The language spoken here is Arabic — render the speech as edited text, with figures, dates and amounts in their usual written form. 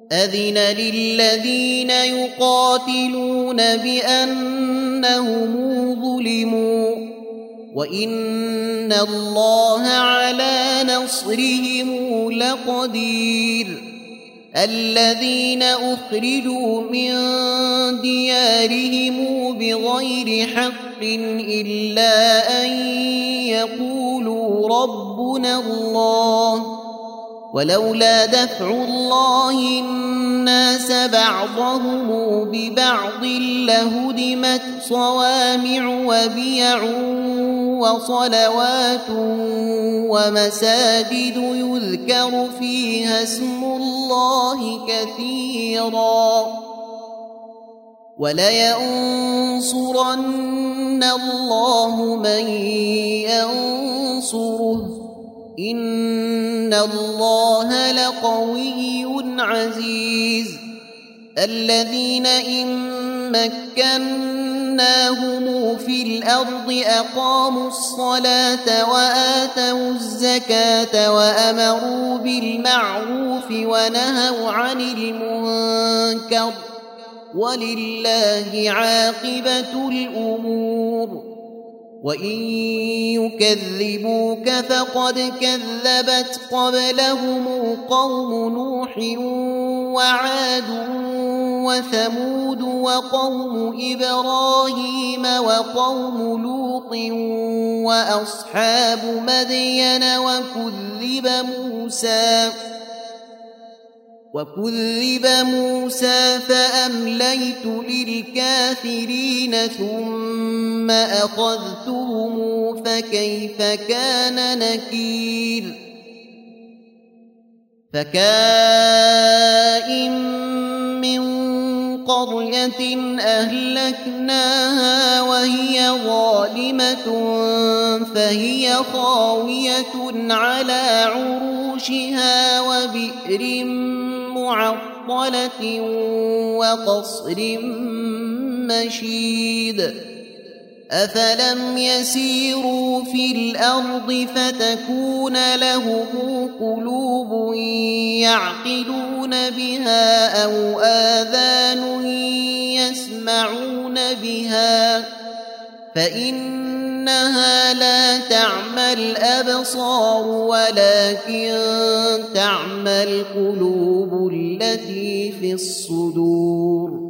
أذن للذين يقاتلون بأنهم ظلموا وإن الله على نصرهم لقدير الذين أخرجوا من ديارهم بغير حق إلا أن يقولوا ربنا الله ولولا دفع الله الناس بعضهم ببعض لهدمت صوامع وبيع وصلوات ومساجد يذكر فيها اسم الله كثيرا ولينصرن الله من ينصره إن الله لقوي عزيز الذين إن مكناهم في الأرض أقاموا الصلاة وآتوا الزكاة وأمروا بالمعروف ونهوا عن المنكر ولله عاقبة الأمور وإن يكذبوك فقد كذبت قبلهم قوم نوح وعاد وثمود وقوم إبراهيم وقوم لوط وأصحاب مدين وكذب موسى فأمليت للكافرين ثم أخذتهم فكيف كان نكير فكائن من قرية أهلكناها وهي ظالمة فهي خاوية على عروشها وبئر معطلة وقصر مشيد أفلم يسيروا في الأرض فتكون لهم قلوب يعقلون بها أو آذان يسمعون بها فإنها لا تعمى الأبصار ولكن تعمى القلوب التي في الصدور